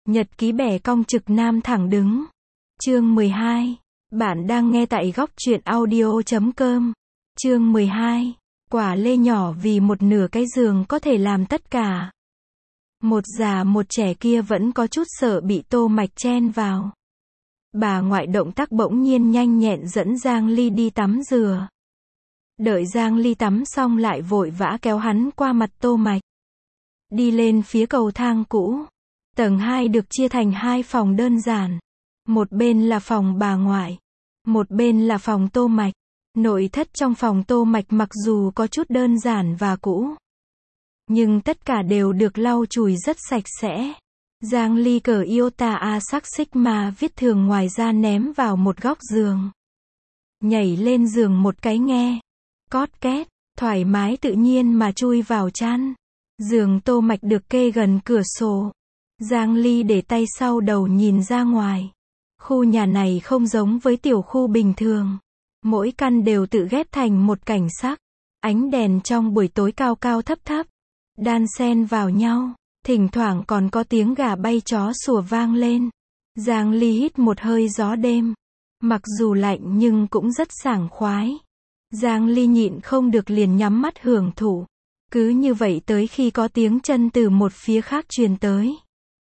Nhật ký bẻ cong trực nam thẳng đứng. Chương 12. Bạn đang nghe tại góc truyện audio.com. Chương 12. Quả lê nhỏ vì một nửa cái giường có thể làm tất cả. Một già một trẻ kia vẫn có chút sợ bị Tô Mạch chen vào. Bà ngoại động tác bỗng nhiên nhanh nhẹn dẫn Giang Ly đi tắm rửa. Đợi Giang Ly tắm xong lại vội vã kéo hắn qua mặt Tô Mạch. Đi lên phía cầu thang cũ. Tầng 2 được chia thành 2 phòng đơn giản. Một bên là phòng bà ngoại. Một bên là phòng Tô Mạch. Nội thất trong phòng Tô Mạch mặc dù có chút đơn giản và cũ, nhưng tất cả đều được lau chùi rất sạch sẽ. Giang Ly cởi Iota A sắc Sigma viết thường ngoài ra ném vào một góc giường. Nhảy lên giường một cái nghe. Cót két, thoải mái tự nhiên mà chui vào chăn. Giường Tô Mạch được kê gần cửa sổ. Giang Ly để tay sau đầu nhìn ra ngoài. Khu nhà này không giống với tiểu khu bình thường. Mỗi căn đều tự ghép thành một cảnh sắc. Ánh đèn trong buổi tối cao cao thấp thấp, đan xen vào nhau. Thỉnh thoảng còn có tiếng gà bay chó sủa vang lên. Giang Ly hít một hơi gió đêm. Mặc dù lạnh nhưng cũng rất sảng khoái. Giang Ly nhịn không được liền nhắm mắt hưởng thụ. Cứ như vậy tới khi có tiếng chân từ một phía khác truyền tới.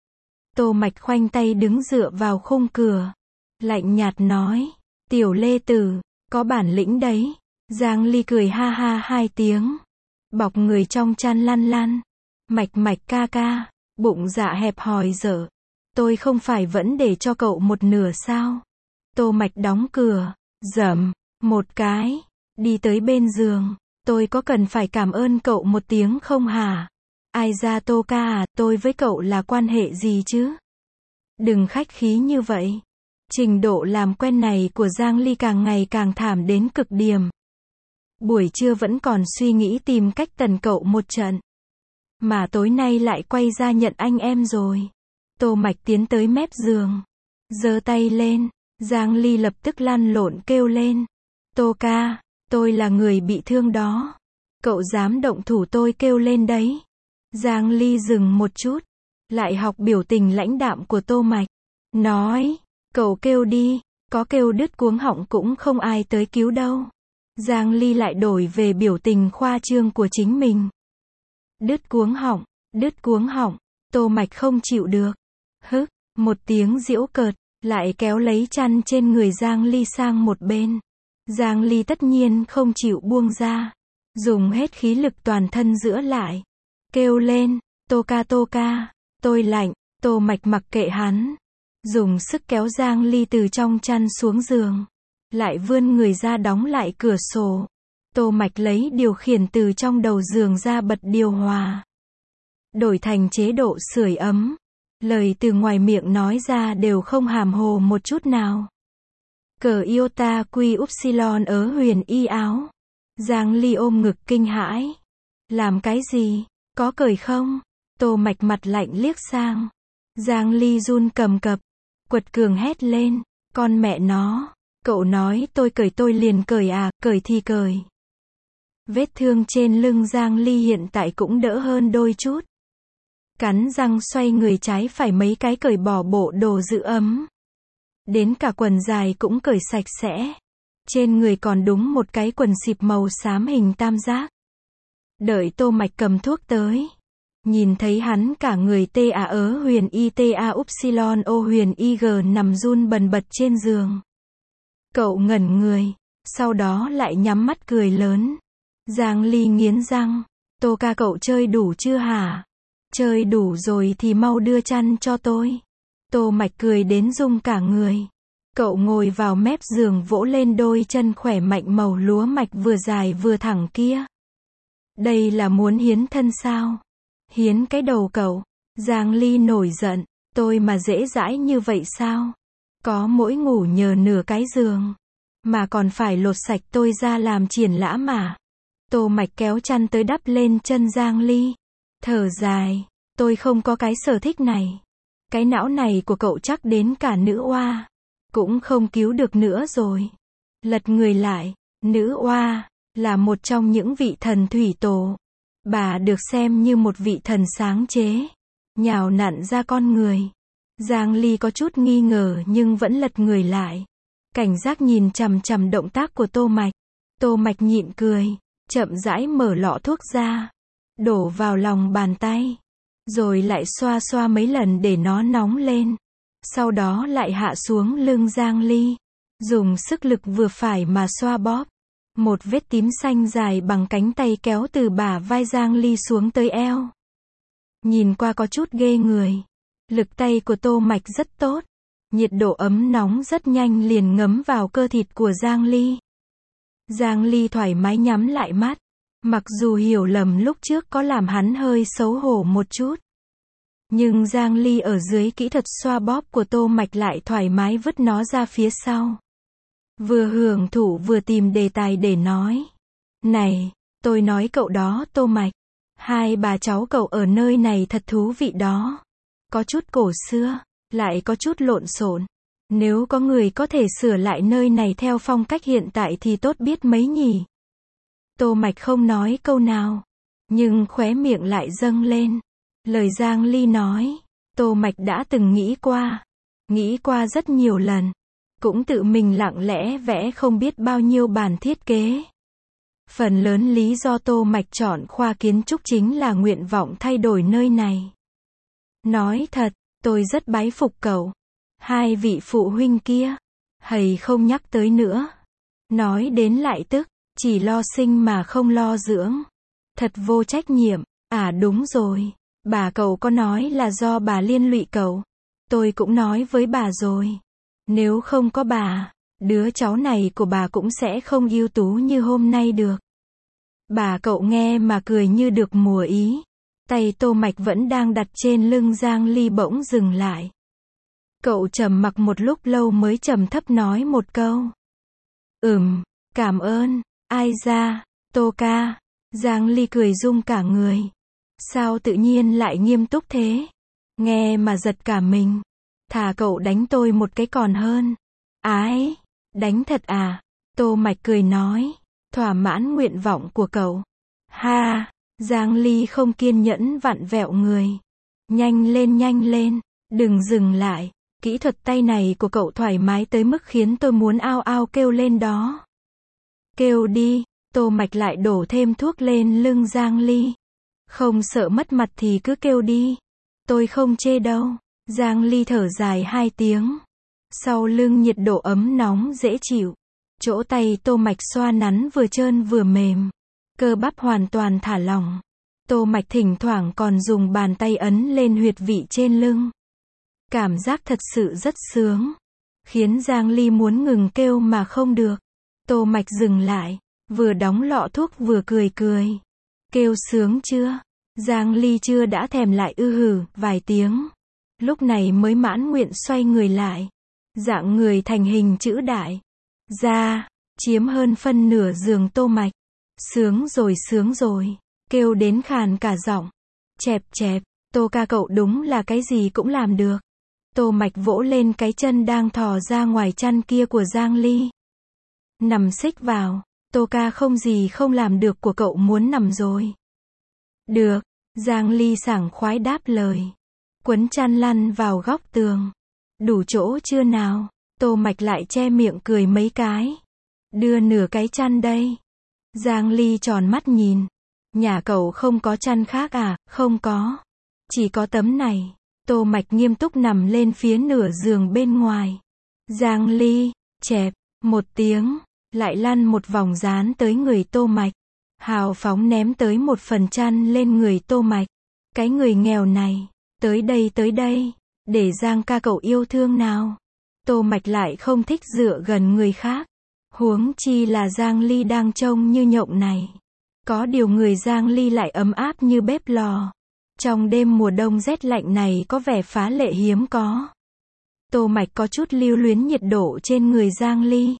Tô Mạch khoanh tay đứng dựa vào khung cửa. Lạnh nhạt nói. Tiểu Lê Tử, có bản lĩnh đấy. Giang Ly cười ha ha 2 tiếng. Bọc người trong chăn lăn lăn. Mạch Mạch ca ca. Bụng dạ hẹp hòi dở. Tôi không phải vẫn để cho cậu một nửa sao? Tô Mạch đóng cửa. Dầm. Một cái. Đi tới bên giường. Tôi có cần phải cảm ơn cậu một tiếng không hả? Ai ra Tô ca à, tôi với cậu là quan hệ gì chứ? Đừng khách khí như vậy. Trình độ làm quen này của Giang Ly càng ngày càng thảm đến cực điểm. Buổi trưa vẫn còn suy nghĩ tìm cách tần cậu một trận. Mà tối nay lại quay ra nhận anh em rồi. Tô Mạch tiến tới mép giường. Giơ tay lên. Giang Ly lập tức lăn lộn kêu lên. Tô ca, tôi là người bị thương đó. Cậu dám động thủ tôi kêu lên đấy. Giang Ly dừng một chút. Lại học biểu tình lãnh đạm của Tô Mạch. Nói, cậu kêu đi, có kêu đứt cuống họng cũng không ai tới cứu đâu. Giang Ly lại đổi về biểu tình khoa trương của chính mình. Đứt cuống họng, Tô Mạch không chịu được. Hức, một tiếng giễu cợt, lại kéo lấy chăn trên người Giang Ly sang một bên. Giang Ly tất nhiên không chịu buông ra. Dùng hết khí lực toàn thân giữ lại. Kêu lên, Tô ca, tôi lạnh. Tô Mạch mặc kệ hắn. Dùng sức kéo Giang Ly từ trong chăn xuống giường. Lại vươn người ra đóng lại cửa sổ. Tô Mạch lấy điều khiển từ trong đầu giường ra bật điều hòa. Đổi thành chế độ sưởi ấm. Lời từ ngoài miệng nói ra đều không hàm hồ một chút nào. Cờ Iota Quy Upsilon ớ huyền y áo. Giang Ly ôm ngực kinh hãi. Làm cái gì? Có cởi không? Tô Mạch mặt lạnh liếc sang. Giang Ly run cầm cập. Quật cường hét lên. Con mẹ nó. Cậu nói tôi cởi tôi liền cởi à, cởi thì cởi. Vết thương trên lưng Giang Ly hiện tại cũng đỡ hơn đôi chút. Cắn răng xoay người trái phải mấy cái cởi bỏ bộ đồ giữ ấm. Đến cả quần dài cũng cởi sạch sẽ. Trên người còn đúng một cái quần xịp màu xám hình tam giác. Đợi Tô Mạch cầm thuốc tới. Nhìn thấy hắn cả người ta ớ huyền y ta upsilon o huyền ig nằm run bần bật trên giường. Cậu ngẩn người. Sau đó lại nhắm mắt cười lớn. Giang Ly nghiến răng. Tô ca cậu chơi đủ chưa hả? Chơi đủ rồi thì mau đưa chăn cho tôi. Tô Mạch cười đến rung cả người. Cậu ngồi vào mép giường vỗ lên đôi chân khỏe mạnh màu lúa mạch vừa dài vừa thẳng kia. Đây là muốn hiến thân sao? Hiến cái đầu cậu. Giang Ly nổi giận. Tôi mà dễ dãi như vậy sao? Có mỗi ngủ nhờ nửa cái giường. Mà còn phải lột sạch tôi ra làm triển lãm mà. Tô Mạch kéo chăn tới đắp lên chân Giang Ly. Thở dài. Tôi không có cái sở thích này. Cái não này của cậu chắc đến cả nữ oa cũng không cứu được nữa rồi. Lật người lại. Nữ oa là một trong những vị thần thủy tổ. Bà được xem như một vị thần sáng chế. Nhào nặn ra con người. Giang Ly có chút nghi ngờ nhưng vẫn lật người lại. Cảnh giác nhìn chằm chằm động tác của Tô Mạch. Tô Mạch nhịn cười, chậm rãi mở lọ thuốc ra, đổ vào lòng bàn tay, rồi lại xoa xoa mấy lần để nó nóng lên. Sau đó lại hạ xuống lưng Giang Ly, dùng sức lực vừa phải mà xoa bóp. Một vết tím xanh dài bằng cánh tay kéo từ bả vai Giang Ly xuống tới eo. Nhìn qua có chút ghê người. Lực tay của Tô Mạch rất tốt. Nhiệt độ ấm nóng rất nhanh liền ngấm vào cơ thịt của Giang Ly. Giang Ly thoải mái nhắm lại mắt. Mặc dù hiểu lầm lúc trước có làm hắn hơi xấu hổ một chút. Nhưng Giang Ly ở dưới kỹ thuật xoa bóp của Tô Mạch lại thoải mái vứt nó ra phía sau. Vừa hưởng thụ vừa tìm đề tài để nói. Này, tôi nói cậu đó Tô Mạch. Hai bà cháu cậu ở nơi này thật thú vị đó. Có chút cổ xưa, lại có chút lộn xộn. Nếu có người có thể sửa lại nơi này theo phong cách hiện tại thì tốt biết mấy nhỉ. Tô Mạch không nói câu nào, nhưng khóe miệng lại dâng lên. Lời Giang Ly nói, Tô Mạch đã từng nghĩ qua rất nhiều lần. Cũng tự mình lặng lẽ vẽ không biết bao nhiêu bản thiết kế. Phần lớn lý do Tô Mạch chọn khoa kiến trúc chính là nguyện vọng thay đổi nơi này. Nói thật, tôi rất bái phục cậu. Hai vị phụ huynh kia, hầy không nhắc tới nữa. Nói đến lại tức, chỉ lo sinh mà không lo dưỡng. Thật vô trách nhiệm. À đúng rồi, bà cậu có nói là do bà liên lụy cậu. Tôi cũng nói với bà rồi. Nếu không có bà, đứa cháu này của bà cũng sẽ không ưu tú như hôm nay được. Bà cậu nghe mà cười như được mùa ý. Tay Tô Mạch vẫn đang đặt trên lưng Giang Ly bỗng dừng lại. Cậu trầm mặc một lúc lâu mới trầm thấp nói một câu. Cảm ơn, ai ra, Tô ca. Giang Ly cười rung cả người. Sao tự nhiên lại nghiêm túc thế? Nghe mà giật cả mình. Thà cậu đánh tôi một cái còn hơn. Ái, đánh thật à? Tô Mạch cười nói. Thỏa mãn nguyện vọng của cậu. Ha, Giang Ly không kiên nhẫn vặn vẹo người. Nhanh lên, đừng dừng lại. Kỹ thuật tay này của cậu thoải mái tới mức khiến tôi muốn ao ao kêu lên đó. Kêu đi. Tô Mạch lại đổ thêm thuốc lên lưng Giang Ly. Không sợ mất mặt thì cứ kêu đi. Tôi không chê đâu. Giang Ly thở dài 2 tiếng. Sau lưng nhiệt độ ấm nóng dễ chịu. Chỗ tay Tô Mạch xoa nắn vừa trơn vừa mềm. Cơ bắp hoàn toàn thả lỏng. Tô Mạch thỉnh thoảng còn dùng bàn tay ấn lên huyệt vị trên lưng. Cảm giác thật sự rất sướng. Khiến Giang Ly muốn ngừng kêu mà không được. Tô Mạch dừng lại. Vừa đóng lọ thuốc vừa cười. Kêu sướng chưa? Giang Ly chưa đã thèm lại vài tiếng. Lúc này mới mãn nguyện xoay người lại. Dạng người thành hình chữ đại. Ra, chiếm hơn phân nửa giường Tô Mạch. Sướng rồi. Kêu đến khàn cả giọng. Chẹp, Tô ca cậu đúng là cái gì cũng làm được. Tô Mạch vỗ lên cái chân đang thò ra ngoài chăn kia của Giang Ly. Nằm xích vào. Tô ca không gì không làm được của cậu muốn nằm rồi. Được. Giang Ly sảng khoái đáp lời. Quấn chăn lăn vào góc tường. Đủ chỗ chưa nào? Tô Mạch lại che miệng cười mấy cái. Đưa nửa cái chăn đây. Giang Ly tròn mắt nhìn. Nhà cậu không có chăn khác à? Không có. Chỉ có tấm này. Tô Mạch nghiêm túc nằm lên phía nửa giường bên ngoài. Giang Ly, chẹp, một tiếng, lại lăn một vòng dán tới người Tô Mạch. Hào phóng ném tới một phần chăn lên người Tô Mạch. Cái người nghèo này, tới đây, để Giang ca cậu yêu thương nào. Tô Mạch lại không thích dựa gần người khác. Huống chi là Giang Ly đang trông như nhộng này. Có điều người Giang Ly lại ấm áp như bếp lò. Trong đêm mùa đông rét lạnh này có vẻ phá lệ hiếm có. Tô Mạch có chút lưu luyến nhiệt độ trên người Giang Ly.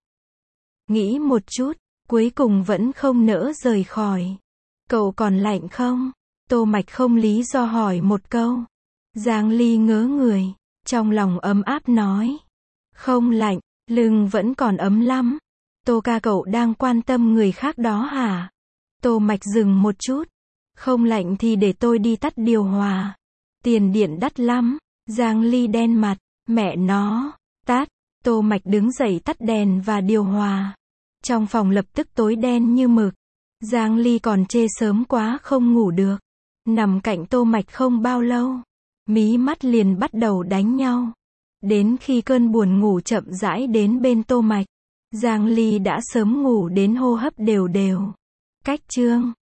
Nghĩ một chút, cuối cùng vẫn không nỡ rời khỏi. Cậu còn lạnh không? Tô Mạch không lý do hỏi một câu. Giang Ly ngớ người, trong lòng ấm áp nói. Không lạnh, lưng vẫn còn ấm lắm. Tô ca cậu đang quan tâm người khác đó hả? Tô Mạch dừng một chút. Không lạnh thì để tôi đi tắt điều hòa. Tiền điện đắt lắm. Giang Ly đen mặt, mẹ nó, tát. Tô Mạch đứng dậy tắt đèn và điều hòa. Trong phòng lập tức tối đen như mực. Giang Ly còn chê sớm quá không ngủ được. Nằm cạnh Tô Mạch không bao lâu, mí mắt liền bắt đầu đánh nhau. Đến khi cơn buồn ngủ chậm rãi đến bên Tô Mạch, Giang Ly đã sớm ngủ đến hô hấp đều đều. Cách chương